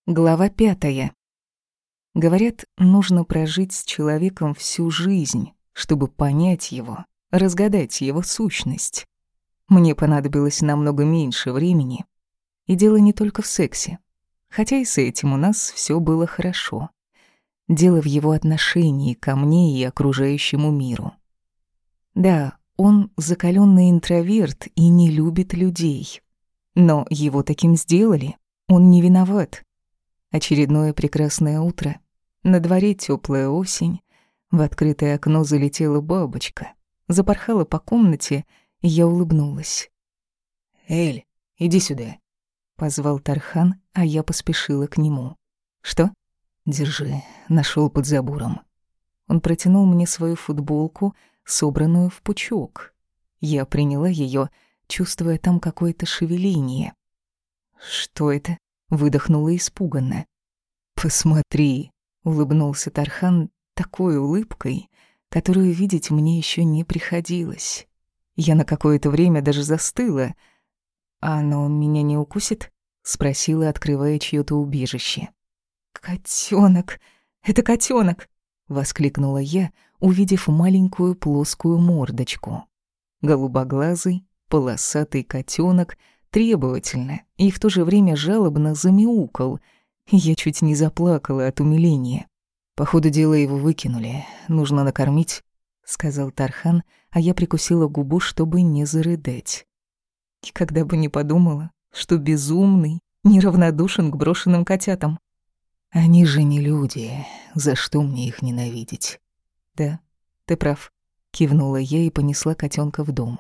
Глава 5. Говорят, нужно прожить с человеком всю жизнь, чтобы понять его, разгадать его сущность. Мне понадобилось намного меньше времени. И дело не только в сексе. Хотя и с этим у нас все было хорошо. Дело в его отношении ко мне и окружающему миру. Да, он закаленный интроверт и не любит людей. Но его таким сделали. Он не виноват. Очередное прекрасное утро. На дворе теплая осень. В открытое окно залетела бабочка. Запорхала по комнате, и я улыбнулась. «Эль, иди сюда», — позвал Тархан, а я поспешила к нему. «Что?» «Держи, нашел под забором». Он протянул мне свою футболку, собранную в пучок. Я приняла ее, чувствуя там какое-то шевеление. «Что это?» — выдохнула испуганно. «Посмотри», — улыбнулся Тархан такой улыбкой, которую видеть мне еще не приходилось. Я на какое-то время даже застыла. «А оно меня не укусит?» — спросила, открывая чьё-то убежище. «Котёнок! Это котёнок!» — воскликнула я, увидев маленькую плоскую мордочку. Голубоглазый, полосатый котёнок требовательно и в то же время жалобно замяукал. Я чуть не заплакала от умиления. «По ходу дела его выкинули, нужно накормить», — сказал Тархан, а я прикусила губу, чтобы не зарыдать. И когда бы не подумала, что безумный, неравнодушен к брошенным котятам. «Они же не люди, за что мне их ненавидеть?» «Да, ты прав», — кивнула я и понесла котенка в дом.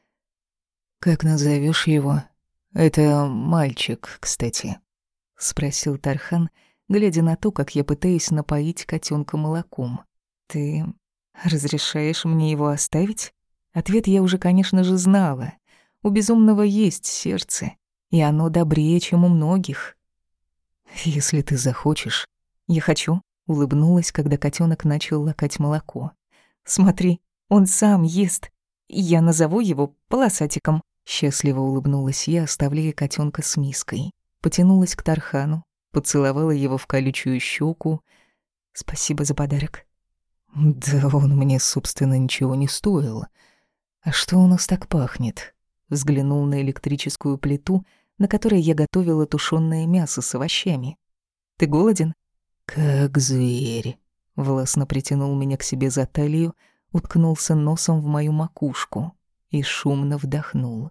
«Как назовешь его? Это мальчик, кстати», — спросил Тархан, глядя на то, как я пытаюсь напоить котенка молоком. «Ты разрешаешь мне его оставить?» Ответ я уже, конечно же, знала. У безумного есть сердце, и оно добрее, чем у многих. «Если ты захочешь». «Я хочу», — улыбнулась, когда котенок начал лакать молоко. «Смотри, он сам ест. Я назову его полосатиком». Счастливо улыбнулась я, оставляя котенка с миской. Потянулась к Тархану, поцеловала его в колючую щеку. «Спасибо за подарок». «Да он мне, собственно, ничего не стоил. А что у нас так пахнет?» Взглянул на электрическую плиту, на которой я готовила тушёное мясо с овощами. «Ты голоден?» «Как зверь», — властно притянул меня к себе за талию, уткнулся носом в мою макушку и шумно вдохнул.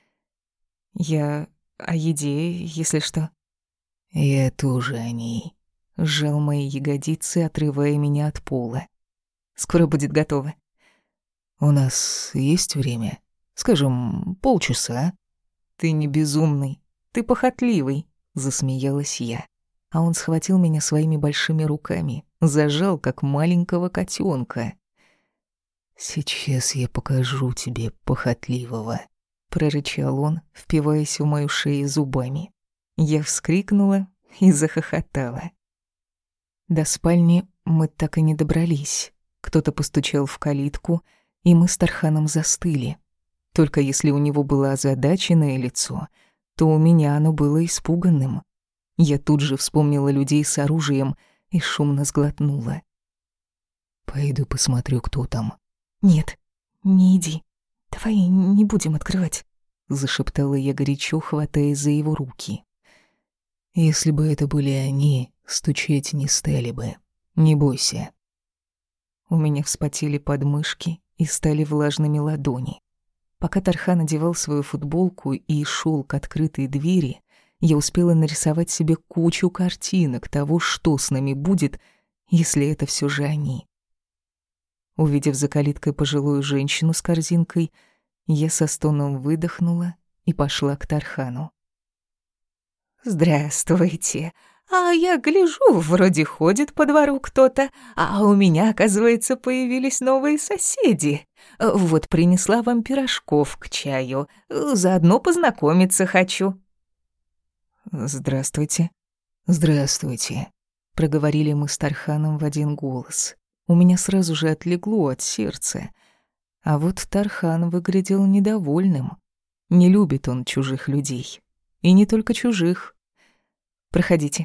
«Я о еде, если что». «Я тоже о ней», — сжал мои ягодицы, отрывая меня от пола. «Скоро будет готово». «У нас есть время? Скажем, полчаса?» «Ты не безумный, ты похотливый», — засмеялась я. А он схватил меня своими большими руками, зажал, как маленького котенка. «Сейчас я покажу тебе похотливого», — прорычал он, впиваясь в мою шею зубами. Я вскрикнула и захохотала. До спальни мы так и не добрались. Кто-то постучал в калитку, и мы с Тарханом застыли. Только если у него было озадаченное лицо, то у меня оно было испуганным. Я тут же вспомнила людей с оружием и шумно сглотнула. «Пойду посмотрю, кто там». «Нет, не иди. Давай не будем открывать», — зашептала я горячо, хватаясь за его руки. «Если бы это были они, стучать не стали бы. Не бойся». У меня вспотели подмышки и стали влажными ладони. Пока Тархан одевал свою футболку и шел к открытой двери, я успела нарисовать себе кучу картинок того, что с нами будет, если это все же они. Увидев за калиткой пожилую женщину с корзинкой, я со стоном выдохнула и пошла к Тархану. «Здравствуйте. А я гляжу, вроде ходит по двору кто-то, а у меня, оказывается, появились новые соседи. Вот принесла вам пирожков к чаю, заодно познакомиться хочу». «Здравствуйте». «Здравствуйте», — проговорили мы с Тарханом в один голос. У меня сразу же отлегло от сердца. А вот Тархан выглядел недовольным. Не любит он чужих людей. И не только чужих. «Проходите», —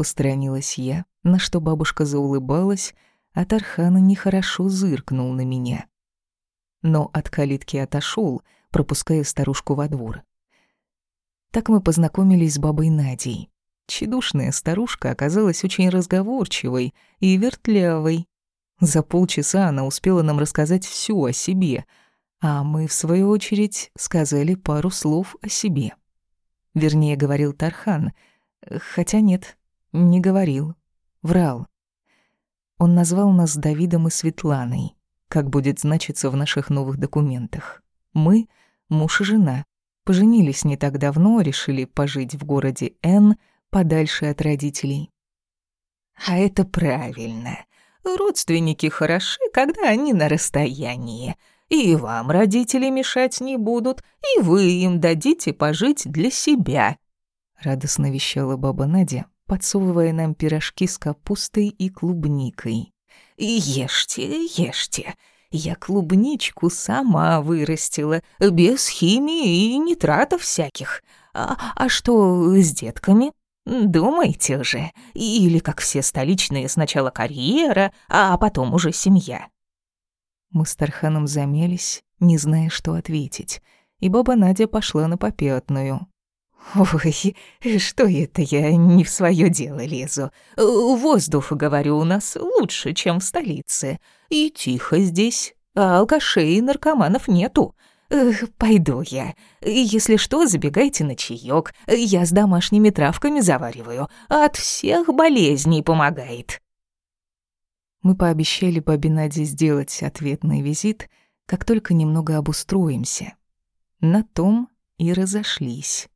посторонилась я, на что бабушка заулыбалась, а Тархан нехорошо зыркнул на меня. Но от калитки отошел, пропуская старушку во двор. Так мы познакомились с бабой Надей. Тщедушная старушка оказалась очень разговорчивой и вертлявой. За полчаса она успела нам рассказать всё о себе, а мы, в свою очередь, сказали пару слов о себе. Вернее, говорил Тархан, хотя нет, не говорил, врал. Он назвал нас Давидом и Светланой, как будет значиться в наших новых документах. Мы — муж и жена. Поженились не так давно, решили пожить в городе Н, подальше от родителей. А это правильно. Родственники хороши, когда они на расстоянии. И вам родители мешать не будут, и вы им дадите пожить для себя. Радостно вещала баба Надя, подсовывая нам пирожки с капустой и клубникой. Ешьте, ешьте. Я клубничку сама вырастила, без химии и нитратов всяких. А что с детками? Думайте уже. Или, как все столичные, сначала карьера, а потом уже семья. Мы с Тарханом замялись, не зная, что ответить, и баба Надя пошла на попятную. Ой, что это я не в своё дело лезу? Воздух, говорю, у нас лучше, чем в столице. И тихо здесь, а алкашей и наркоманов нету. Пойду я. Если что, забегайте на чаёк. Я с домашними травками завариваю. От всех болезней помогает. Мы пообещали бабе Наде сделать ответный визит, как только немного обустроимся. На том и разошлись.